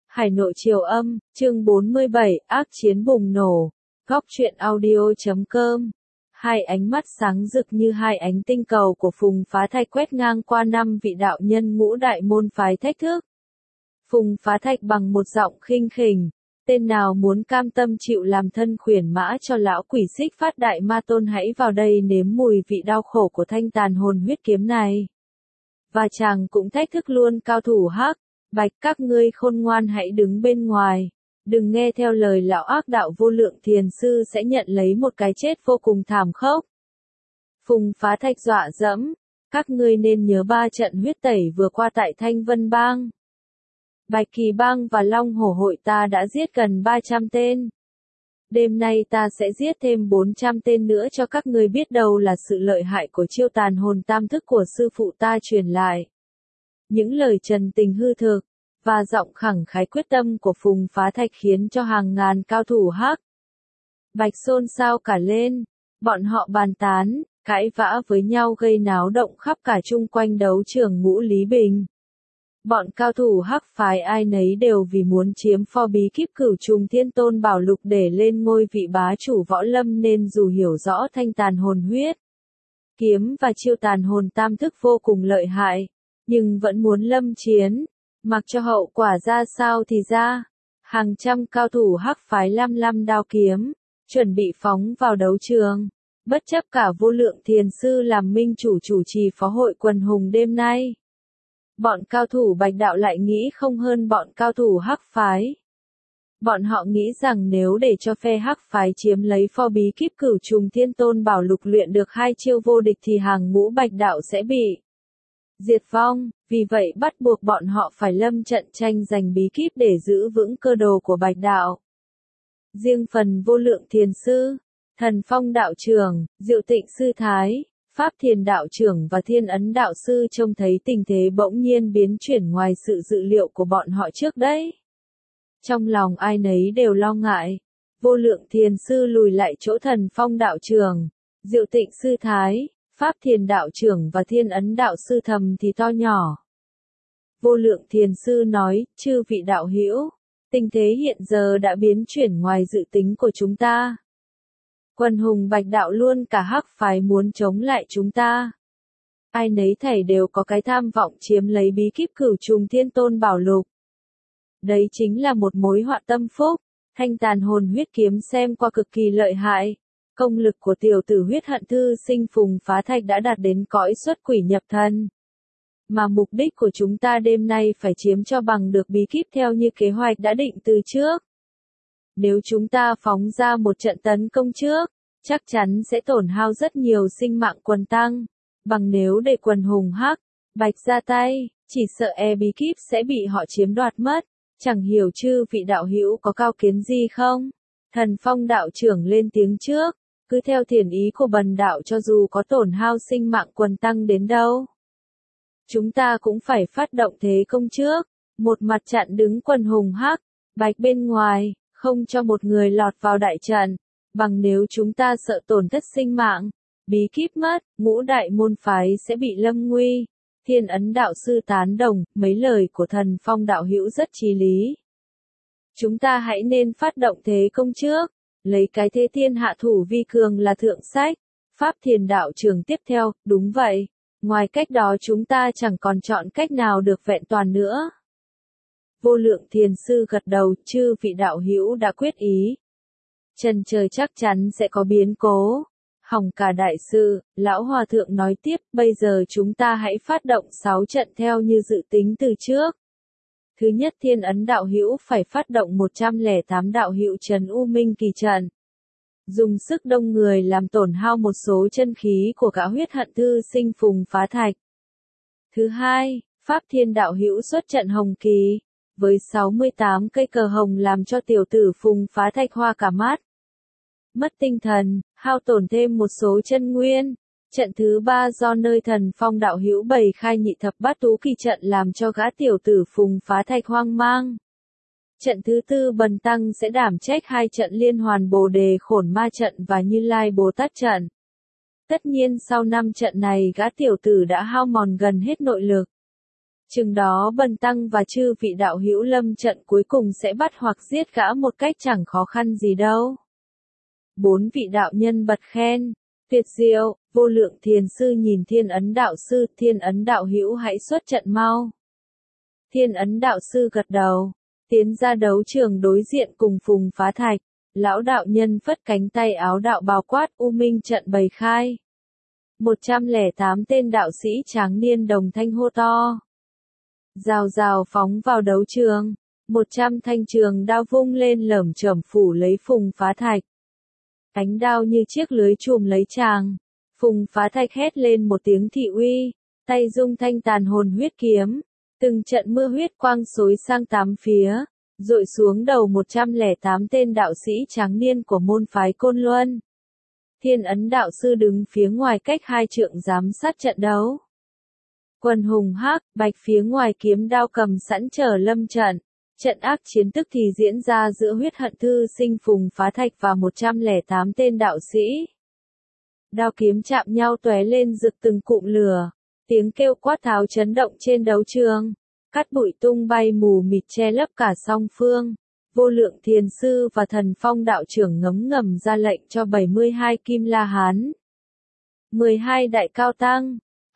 Hải Nội Triều Âm, chương 47, ác chiến bùng nổ. Góc truyện audio.com. Hai ánh mắt sáng rực như hai ánh tinh cầu của Phùng Phá Thạch quét ngang qua năm vị đạo nhân ngũ đại môn phái thách thức. Phùng Phá Thạch bằng một giọng khinh khỉnh, tên nào muốn cam tâm chịu làm thân khuyển mã cho lão quỷ Xích Phát Đại Ma Tôn hãy vào đây nếm mùi vị đau khổ của thanh tàn hồn huyết kiếm này. Và chàng cũng thách thức luôn cao thủ Hắc, Bạch, các ngươi khôn ngoan hãy đứng bên ngoài, đừng nghe theo lời lão ác đạo Vô Lượng Thiền Sư sẽ nhận lấy một cái chết vô cùng thảm khốc. Phùng Phá Thạch dọa dẫm, các ngươi nên nhớ 3 trận huyết tẩy vừa qua tại Thanh Vân Bang. Bạch Kỳ Bang và Long Hổ Hội ta đã giết gần 300 tên. Đêm nay ta sẽ giết thêm 400 tên nữa cho các ngươi biết đâu là sự lợi hại của chiêu tàn hồn tam thức của sư phụ ta truyền lại. Những lời trần tình hư thực, và giọng khẳng khái quyết tâm của Phùng Phá Thạch khiến cho hàng ngàn cao thủ Hắc, Bạch xôn xao cả lên, bọn họ bàn tán, cãi vã với nhau gây náo động khắp cả chung quanh đấu trường Ngũ Lý Bình. Bọn cao thủ Hắc phái ai nấy đều vì muốn chiếm pho bí kíp Cửu Trùng Thiên Tôn Bảo Lục để lên ngôi vị bá chủ võ lâm nên dù hiểu rõ thanh tàn hồn huyết kiếm và chiêu tàn hồn tam thức vô cùng lợi hại, nhưng vẫn muốn lâm chiến, mặc cho hậu quả ra sao thì ra. Hàng trăm cao thủ Hắc phái lăm đao kiếm, chuẩn bị phóng vào đấu trường, bất chấp cả Vô Lượng Thiền Sư làm minh chủ trì phó hội quần hùng đêm nay. Bọn cao thủ Bạch đạo lại nghĩ không hơn bọn cao thủ Hắc phái. Bọn họ nghĩ rằng nếu để cho phe Hắc phái chiếm lấy pho bí kíp Cửu Trùng Thiên Tôn Bảo Lục luyện được 2 chiêu vô địch thì hàng ngũ Bạch đạo sẽ bị diệt vong, vì vậy bắt buộc bọn họ phải lâm trận tranh giành bí kíp để giữ vững cơ đồ của Bạch đạo. Riêng phần Vô Lượng Thiền Sư, Thần Phong đạo trưởng, Diệu Tịnh Sư Thái, Pháp Thiền đạo trưởng và Thiên Ấn đạo sư trông thấy tình thế bỗng nhiên biến chuyển ngoài sự dự liệu của bọn họ trước đấy. Trong lòng ai nấy đều lo ngại, Vô Lượng Thiền Sư lùi lại chỗ Thần Phong đạo trưởng, Diệu Tịnh Sư Thái, Pháp Thiền đạo trưởng và Thiên Ấn đạo sư thầm thì to nhỏ. Vô Lượng Thiền Sư nói, chư vị đạo hữu, tình thế hiện giờ đã biến chuyển ngoài dự tính của chúng ta. Quần hùng Bạch đạo luôn cả Hắc phái muốn chống lại chúng ta. Ai nấy thảy đều có cái tham vọng chiếm lấy bí kíp Cửu Trùng Thiên Tôn Bảo Lục. Đấy chính là một mối họa tâm phúc. Thanh tàn hồn huyết kiếm xem qua cực kỳ lợi hại. Công lực của tiểu tử huyết hận thư sinh Phùng Phá Thạch đã đạt đến cõi xuất quỷ nhập thần. Mà mục đích của chúng ta đêm nay phải chiếm cho bằng được bí kíp theo như kế hoạch đã định từ trước. Nếu chúng ta phóng ra một trận tấn công trước, chắc chắn sẽ tổn hao rất nhiều sinh mạng quần tăng. Bằng nếu để quần hùng Hắc, Bạch ra tay, chỉ sợ bí kíp sẽ bị họ chiếm đoạt mất. Chẳng hiểu chư vị đạo hữu có cao kiến gì không? Thần Phong đạo trưởng lên tiếng trước, cứ theo thiền ý của bần đạo cho dù có tổn hao sinh mạng quần tăng đến đâu. Chúng ta cũng phải phát động thế công trước, một mặt chặn đứng quần hùng Hắc, Bạch bên ngoài, không cho một người lọt vào đại trận, bằng nếu chúng ta sợ tổn thất sinh mạng, bí kíp mất, ngũ đại môn phái sẽ bị lâm nguy. Thiên Ấn đạo sư tán đồng, mấy lời của Thần Phong đạo hữu rất chí lý. Chúng ta hãy nên phát động thế công trước, lấy cái thế thiên hạ thủ vi cường là thượng sách. Pháp Thiền đạo trưởng tiếp theo, đúng vậy, ngoài cách đó chúng ta chẳng còn chọn cách nào được vẹn toàn nữa. Vô Lượng Thiền Sư gật đầu, chư vị đạo hữu đã quyết ý. Chân trời chắc chắn sẽ có biến cố. Hỏng cả đại sự, Lão Hòa Thượng nói tiếp, bây giờ chúng ta hãy phát động 6 trận theo như dự tính từ trước. Thứ nhất Thiên Ấn đạo hữu phải phát động 108 đạo hữu trấn U Minh Kỳ trận. Dùng sức đông người làm tổn hao một số chân khí của cả huyết hận thư sinh Phùng Phá Thạch. Thứ hai, Pháp Thiên đạo hữu xuất trận Hồng Kỳ, với 68 cây cờ hồng làm cho tiểu tử Phùng Phá Thạch hoa cả mắt. Mất tinh thần, hao tổn thêm một số chân nguyên. Trận thứ ba do nơi Thần Phong đạo hữu bày khai nhị thập bát tú kỳ trận làm cho gã tiểu tử Phùng Phá Thạch hoang mang. Trận thứ tư bần tăng sẽ đảm trách 2 trận liên hoàn Bồ Đề Khổn Ma trận và Như Lai Bồ Tát trận. Tất nhiên sau 5 trận này gã tiểu tử đã hao mòn gần hết nội lực. Chừng đó Bần Tăng và chư vị đạo hữu lâm trận cuối cùng sẽ bắt hoặc giết gã một cách chẳng khó khăn gì đâu. 4 vị đạo nhân bật khen. Tuyệt diệu, Vô Lượng Thiền Sư nhìn Thiên Ấn Đạo Sư, Thiên Ấn Đạo hữu hãy xuất trận mau. Thiên Ấn Đạo Sư gật đầu, tiến ra đấu trường đối diện cùng Phùng Phá Thạch. Lão đạo nhân phất cánh tay áo đạo bào quát, U Minh trận bày khai. 108 tên đạo sĩ tráng niên đồng thanh hô to. Rào rào phóng vào đấu trường, 100 thanh trường đao vung lên lởm chởm phủ lấy Phùng Phá Thạch. Cánh đao như chiếc lưới chùm lấy chàng. Phùng Phá Thạch hét lên một tiếng thị uy, tay dung thanh tàn hồn huyết kiếm. Từng trận mưa huyết quang xối sang 8 phía, dội xuống đầu 108 tên đạo sĩ tráng niên của môn phái Côn Luân. Thiên Ấn Đạo Sư đứng phía ngoài cách 2 trượng giám sát trận đấu. Quần hùng hắc, bạch phía ngoài kiếm đao cầm sẵn chờ lâm trận. Trận ác chiến tức thì diễn ra giữa huyết hận thư sinh Phùng Phá Thạch và 108 tên đạo sĩ. Đao kiếm chạm nhau tóe lên rực từng cụm lửa. Tiếng kêu quát tháo chấn động trên đấu trường. Cát bụi tung bay mù mịt che lấp cả song phương. Vô Lượng Thiền Sư và Thần Phong đạo trưởng ngấm ngầm ra lệnh cho 72 Kim La Hán, 12 Đại Cao Tăng,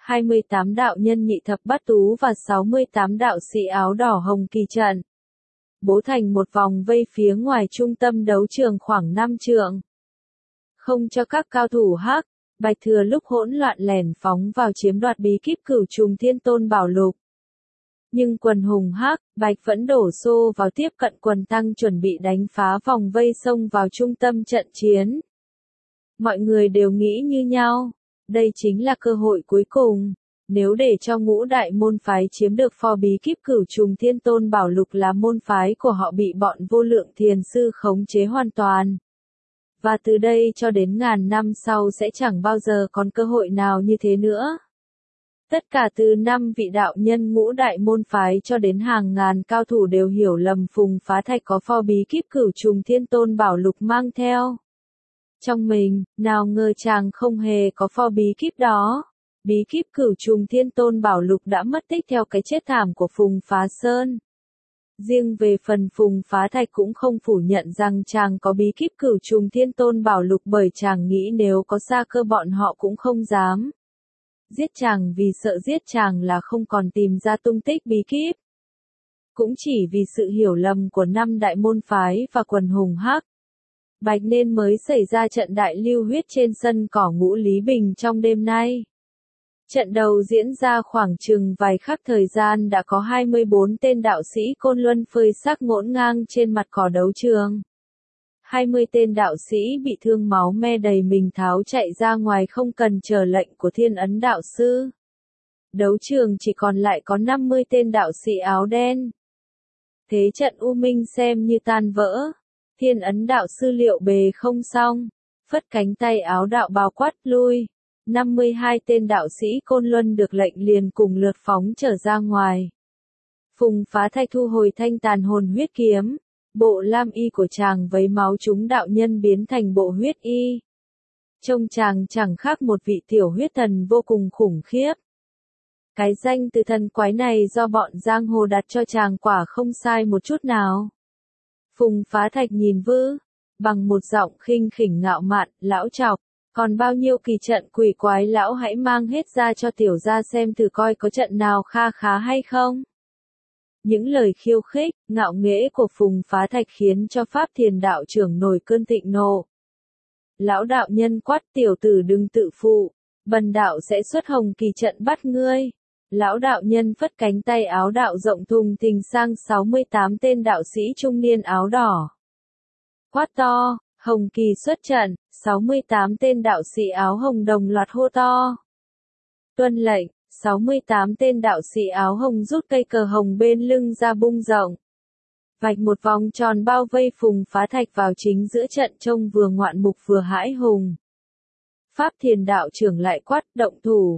28 đạo nhân nhị thập bát tú và 68 đạo sĩ áo đỏ hồng kỳ trận. Bố thành một vòng vây phía ngoài trung tâm đấu trường khoảng 5 trượng. Không cho các cao thủ hắc, bạch thừa lúc hỗn loạn lẻn phóng vào chiếm đoạt bí kíp Cửu Trùng Thiên Tôn Bảo Lục. Nhưng quần hùng hắc, bạch vẫn đổ xô vào tiếp cận quần tăng chuẩn bị đánh phá vòng vây xông vào trung tâm trận chiến. Mọi người đều nghĩ như nhau, đây chính là cơ hội cuối cùng. Nếu để cho ngũ đại môn phái chiếm được pho bí kíp Cửu Trùng Thiên Tôn Bảo Lục là môn phái của họ bị bọn Vô Lượng Thiền Sư khống chế hoàn toàn. Và từ đây cho đến ngàn năm sau sẽ chẳng bao giờ còn cơ hội nào như thế nữa. Tất cả từ 5 vị đạo nhân ngũ đại môn phái cho đến hàng ngàn cao thủ đều hiểu lầm Phùng Phá Thạch có pho bí kíp Cửu Trùng Thiên Tôn Bảo Lục mang theo trong mình, nào ngờ chàng không hề có pho bí kíp đó. Bí kíp Cửu Trùng Thiên Tôn Bảo Lục đã mất tích theo cái chết thảm của Phùng Phá Sơn. Riêng về phần Phùng Phá Thạch cũng không phủ nhận rằng chàng có bí kíp Cửu Trùng Thiên Tôn Bảo Lục bởi chàng nghĩ nếu có Sa Cơ bọn họ cũng không dám giết chàng vì sợ giết chàng là không còn tìm ra tung tích bí kíp. Cũng chỉ vì sự hiểu lầm của 5 đại môn phái và quần hùng hắc, bạch nên mới xảy ra trận đại lưu huyết trên sân cỏ Ngũ Lý Bình trong đêm nay. Trận đầu diễn ra khoảng chừng vài khắc thời gian đã có 24 tên đạo sĩ Côn Luân phơi xác ngổn ngang trên mặt cỏ đấu trường. 20 tên đạo sĩ bị thương máu me đầy mình tháo chạy ra ngoài không cần chờ lệnh của Thiên Ấn Đạo Sư. Đấu trường chỉ còn lại có 50 tên đạo sĩ áo đen. Thế trận U Minh xem như tan vỡ. Thiên Ấn Đạo Sư liệu bề không xong, phất cánh tay áo đạo bào quát lui. 52 tên đạo sĩ Côn Luân được lệnh liền cùng lượt phóng trở ra ngoài. Phùng Phá Thạch thu hồi thanh tàn hồn huyết kiếm. Bộ lam y của chàng vấy máu chúng đạo nhân biến thành bộ huyết y. Trông chàng chẳng khác một vị tiểu huyết thần vô cùng khủng khiếp. Cái danh từ thần quái này do bọn giang hồ đặt cho chàng quả không sai một chút nào. Phùng Phá Thạch nhìn Vư, bằng một giọng khinh khỉnh ngạo mạn, lão trọc, còn bao nhiêu kỳ trận quỷ quái lão hãy mang hết ra cho tiểu gia xem thử coi có trận nào kha khá hay không. Những lời khiêu khích, ngạo nghễ của Phùng Phá Thạch khiến cho Pháp Thiền đạo trưởng nổi cơn thịnh nộ. Lão đạo nhân quát tiểu tử đừng tự phụ, bần đạo sẽ xuất hồng kỳ trận bắt ngươi. Lão đạo nhân phất cánh tay áo đạo rộng thùng thình sang 68 tên đạo sĩ trung niên áo đỏ. Quát to, hồng kỳ xuất trận, 68 tên đạo sĩ áo hồng đồng loạt hô to. Tuân lệnh. 68 tên đạo sĩ áo hồng rút cây cờ hồng bên lưng ra bung rộng. Vạch một vòng tròn bao vây Phùng Phá Thạch vào chính giữa trận trông vừa ngoạn mục vừa hãi hùng. Pháp Thiền đạo trưởng lại quát động thủ.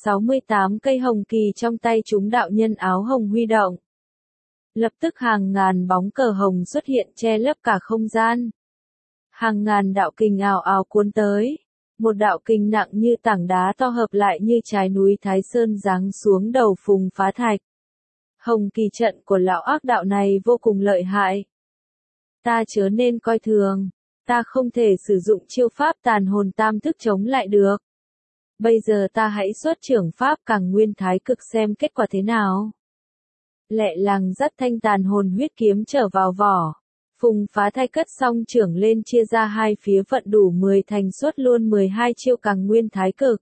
68 cây hồng kỳ trong tay chúng đạo nhân áo hồng huy động. Lập tức hàng ngàn bóng cờ hồng xuất hiện che lấp cả không gian. Hàng ngàn đạo kình ào ào cuốn tới. Một đạo kình nặng như tảng đá to hợp lại như trái núi Thái Sơn giáng xuống đầu Phùng Phá Thạch. Hồng kỳ trận của lão ác đạo này vô cùng lợi hại. Ta chớ nên coi thường, ta không thể sử dụng chiêu pháp tàn hồn tam thức chống lại được. Bây giờ ta hãy xuất trưởng pháp càng nguyên thái cực xem kết quả thế nào. Lẹ làng dắt thanh tàn hồn huyết kiếm trở vào vỏ. Phùng Phá Thai cất xong trưởng lên chia ra hai phía vận đủ 10 thành xuất luôn 12 chiêu càng nguyên thái cực.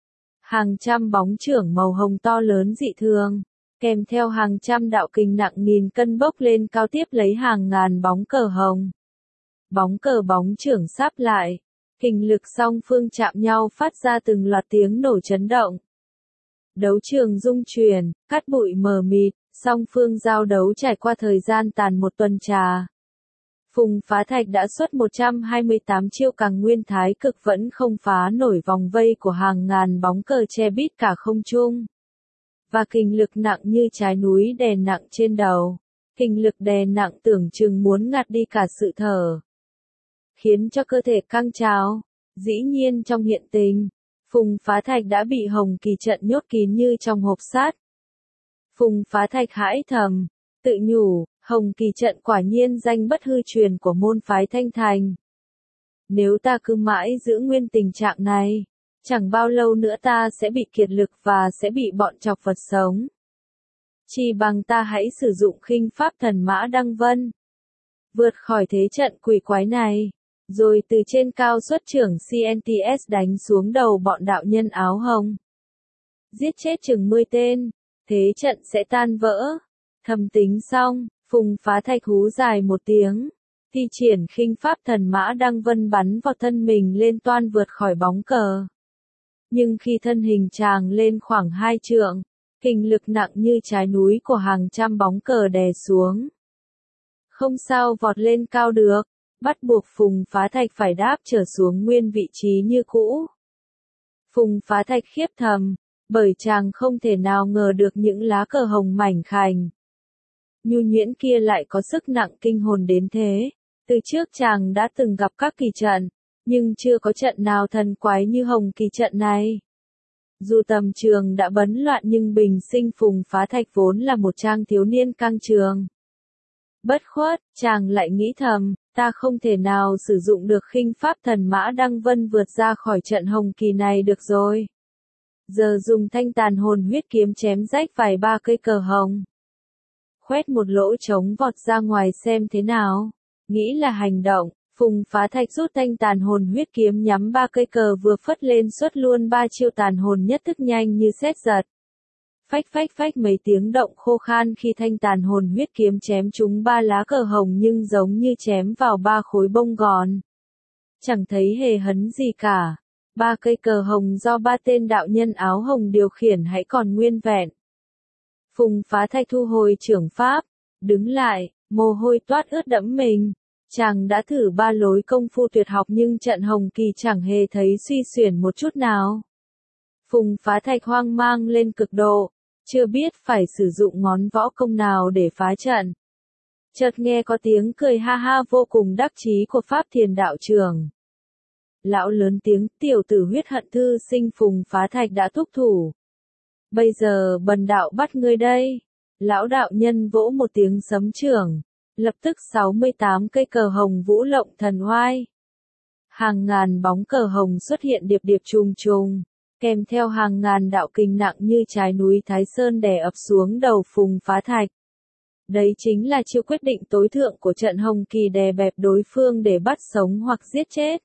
Hàng trăm bóng trưởng màu hồng to lớn dị thường, kèm theo hàng trăm đạo kình nặng nghìn cân bốc lên cao tiếp lấy hàng ngàn bóng cờ hồng. Bóng cờ bóng trưởng sáp lại, kình lực song phương chạm nhau phát ra từng loạt tiếng nổ chấn động. Đấu trường rung chuyển, cát bụi mờ mịt, song phương giao đấu trải qua thời gian tàn một tuần trà. Phùng Phá Thạch đã xuất 128 chiêu càng nguyên thái cực vẫn không phá nổi vòng vây của hàng ngàn bóng cờ che bít cả không trung. Và kình lực nặng như trái núi đè nặng trên đầu. Kình lực đè nặng tưởng chừng muốn ngạt đi cả sự thở. Khiến cho cơ thể căng trào. Dĩ nhiên trong hiện tình, Phùng Phá Thạch đã bị hồng kỳ trận nhốt kín như trong hộp sắt. Phùng Phá Thạch hãi thầm, tự nhủ, hồng kỳ trận quả nhiên danh bất hư truyền của môn phái Thanh Thành. Nếu ta cứ mãi giữ nguyên tình trạng này, chẳng bao lâu nữa ta sẽ bị kiệt lực và sẽ bị bọn chọc vật sống. Chỉ bằng ta hãy sử dụng khinh pháp thần mã Đăng Vân. Vượt khỏi thế trận quỷ quái này, rồi từ trên cao xuất trưởng CNTS đánh xuống đầu bọn đạo nhân áo hồng. Giết chết chừng 10 tên, thế trận sẽ tan vỡ. Thầm tính xong, Phùng Phá Thạch hú dài một tiếng, thi triển khinh pháp thần mã Đăng Vân bắn vào thân mình lên toan vượt khỏi bóng cờ. Nhưng khi thân hình tràng lên khoảng 2 trượng, kình lực nặng như trái núi của hàng trăm bóng cờ đè xuống. Không sao vọt lên cao được, bắt buộc Phùng Phá Thạch phải đáp trở xuống nguyên vị trí như cũ. Phùng Phá Thạch khiếp thầm, bởi chàng không thể nào ngờ được những lá cờ hồng mảnh khảnh nhu nhuyễn kia lại có sức nặng kinh hồn đến thế. Từ trước chàng đã từng gặp các kỳ trận, nhưng chưa có trận nào thần quái như hồng kỳ trận này. Dù tầm trường đã bấn loạn nhưng bình sinh Phùng Phá Thạch vốn là một trang thiếu niên căng trường. Bất khuất, chàng lại nghĩ thầm, ta không thể nào sử dụng được khinh pháp thần mã Đăng Vân vượt ra khỏi trận hồng kỳ này được rồi. Giờ dùng thanh tàn hồn huyết kiếm chém rách vài ba cây cờ hồng. Khoét một lỗ trống vọt ra ngoài xem thế nào. Nghĩ là hành động, Phùng Phá Thạch rút thanh tàn hồn huyết kiếm nhắm ba cây cờ vừa phất lên xuất luôn 3 chiêu tàn hồn nhất thức nhanh như sét giật. Phách phách phách mấy tiếng động khô khan khi thanh tàn hồn huyết kiếm chém trúng 3 lá cờ hồng nhưng giống như chém vào 3 khối bông gòn. Chẳng thấy hề hấn gì cả. 3 cây cờ hồng do 3 tên đạo nhân áo hồng điều khiển hãy còn nguyên vẹn. Phùng Phá Thạch thu hồi trưởng pháp, đứng lại, mồ hôi toát ướt đẫm mình. Chàng đã thử 3 lối công phu tuyệt học nhưng trận hồng kỳ chẳng hề thấy suy xuyển một chút nào. Phùng Phá Thạch hoang mang lên cực độ, chưa biết phải sử dụng ngón võ công nào để phá trận. Chợt nghe có tiếng cười ha ha vô cùng đắc chí của Pháp Thiền đạo trưởng. Lão lớn tiếng, tiểu tử huyết hận thư sinh Phùng Phá Thạch đã thúc thủ. Bây giờ bần đạo bắt ngươi đây. Lão đạo nhân vỗ một tiếng sấm trưởng. Lập tức 68 cây cờ hồng vũ lộng thần oai. Hàng ngàn bóng cờ hồng xuất hiện điệp điệp trùng trùng, kèm theo hàng ngàn đạo kình nặng như trái núi Thái Sơn đè ập xuống đầu Phùng Phá Thạch. Đấy chính là chiêu quyết định tối thượng của trận hồng kỳ, đè bẹp đối phương để bắt sống hoặc giết chết.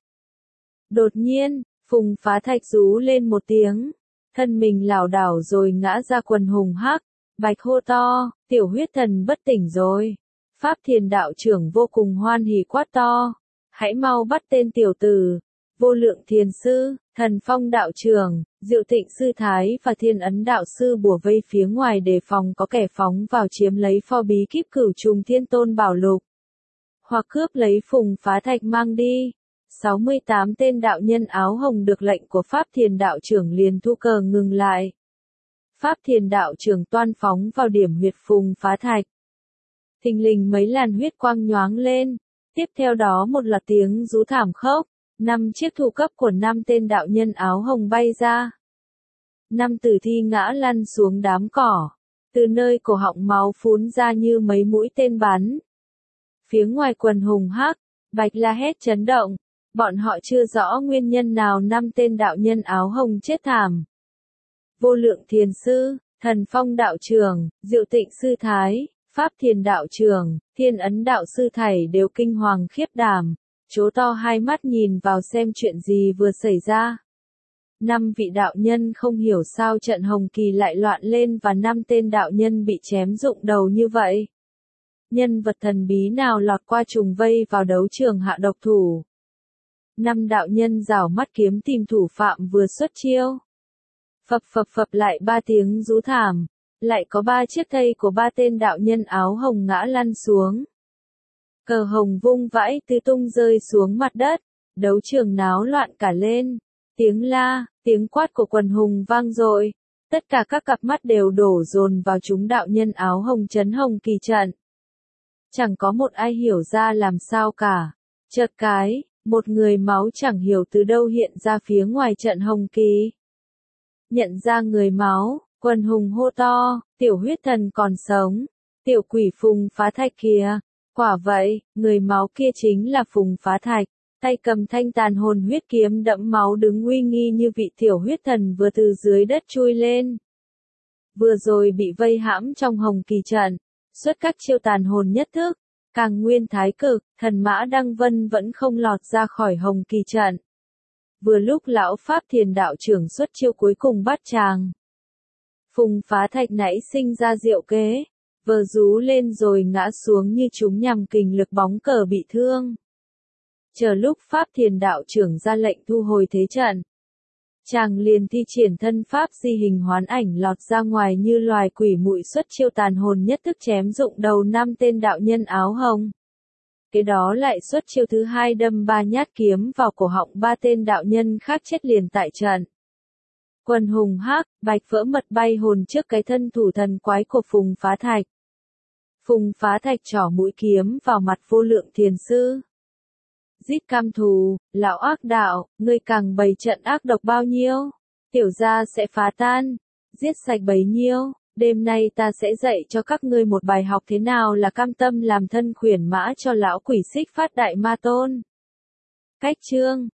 Đột nhiên, Phùng Phá Thạch rú lên một tiếng, thân mình lảo đảo rồi ngã ra quần hùng hắc, bạch hô to, tiểu huyết thần bất tỉnh rồi. Pháp Thiền đạo trưởng vô cùng hoan hỉ quát to, hãy mau bắt tên tiểu tử. Vô Lượng Thiền sư, Thần Phong đạo trưởng, Diệu Tịnh sư thái và Thiên Ấn đạo sư bủa vây phía ngoài đề phòng có kẻ phóng vào chiếm lấy pho bí kíp Cửu Trùng Thiên Tôn bảo lục, hoặc cướp lấy Phùng Phá Thạch mang đi. 68 tên đạo nhân áo hồng được lệnh của Pháp Thiền đạo trưởng liền thu cờ ngừng lại. Pháp Thiền đạo trưởng toan phóng vào điểm huyệt Phùng Phá Thạch. Thình lình mấy làn huyết quang nhoáng lên, tiếp theo đó một loạt tiếng rú thảm khốc, 5 chiếc thủ cấp của 5 tên đạo nhân áo hồng bay ra. 5 tử thi ngã lăn xuống đám cỏ, từ nơi cổ họng máu phún ra như mấy mũi tên bắn. Phía ngoài quần hùng hắc, bạch la hét chấn động, bọn họ chưa rõ nguyên nhân nào 5 tên đạo nhân áo hồng chết thảm. Vô Lượng Thiền Sư, Thần Phong Đạo Trưởng, Diệu Tịnh Sư Thái, Pháp Thiền Đạo Trưởng, Thiên Ấn Đạo Sư thảy đều kinh hoàng khiếp đảm, trố to hai mắt nhìn vào xem chuyện gì vừa xảy ra. 5 vị đạo nhân không hiểu sao trận hồng kỳ lại loạn lên và 5 tên đạo nhân bị chém rụng đầu như vậy. Nhân vật thần bí nào lọt qua trùng vây vào đấu trường hạ độc thủ. 5 đạo nhân rảo mắt kiếm tìm thủ phạm vừa xuất chiêu. Phập phập phập lại 3 tiếng rú thảm, lại có 3 chiếc thây của 3 tên đạo nhân áo hồng ngã lăn xuống. Cờ hồng vung vãi tứ tung rơi xuống mặt đất, đấu trường náo loạn cả lên. Tiếng la, tiếng quát của quần hùng vang dội, tất cả các cặp mắt đều đổ dồn vào chúng đạo nhân áo hồng trấn hồng kỳ trận. Chẳng có một ai hiểu ra làm sao cả. Chợt cái, một người máu chẳng hiểu từ đâu hiện ra phía ngoài trận hồng kỳ. Nhận ra người máu, quần hùng hô to, tiểu huyết thần còn sống, tiểu quỷ Phùng Phá Thạch kìa. Quả vậy, người máu kia chính là Phùng Phá Thạch, tay cầm thanh tàn hồn huyết kiếm đẫm máu đứng uy nghi như vị tiểu huyết thần vừa từ dưới đất chui lên. Vừa rồi bị vây hãm trong hồng kỳ trận, xuất các chiêu tàn hồn nhất thức, càng nguyên thái cực, thần mã Đăng Vân vẫn không lọt ra khỏi hồng kỳ trận. Vừa lúc lão Pháp Thiền Đạo Trưởng xuất chiêu cuối cùng bắt chàng. Phùng Phá Thạch nãy sinh ra diệu kế, vờ rú lên rồi ngã xuống như chúng nhằm kình lực bóng cờ bị thương. Chờ lúc Pháp Thiền Đạo Trưởng ra lệnh thu hồi thế trận, chàng liền thi triển thân pháp di hình hoán ảnh lọt ra ngoài như loài quỷ muội xuất chiêu tàn hồn nhất thức chém rụng đầu 5 tên đạo nhân áo hồng. Kế đó lại xuất chiêu thứ 2 đâm 3 nhát kiếm vào cổ họng 3 tên đạo nhân khác chết liền tại trận. Quần hùng hắc, bạch vỡ mật bay hồn trước cái thân thủ thần quái của Phùng Phá Thạch. Phùng Phá Thạch trỏ mũi kiếm vào mặt Vô Lượng Thiền Sư. Giết cam thù, lão ác đạo, ngươi càng bày trận ác độc bao nhiêu, tiểu gia sẽ phá tan, giết sạch bấy nhiêu, đêm nay ta sẽ dạy cho các ngươi một bài học thế nào là cam tâm làm thân khuyển mã cho lão quỷ Xích Phát Đại Ma Tôn. Cách chương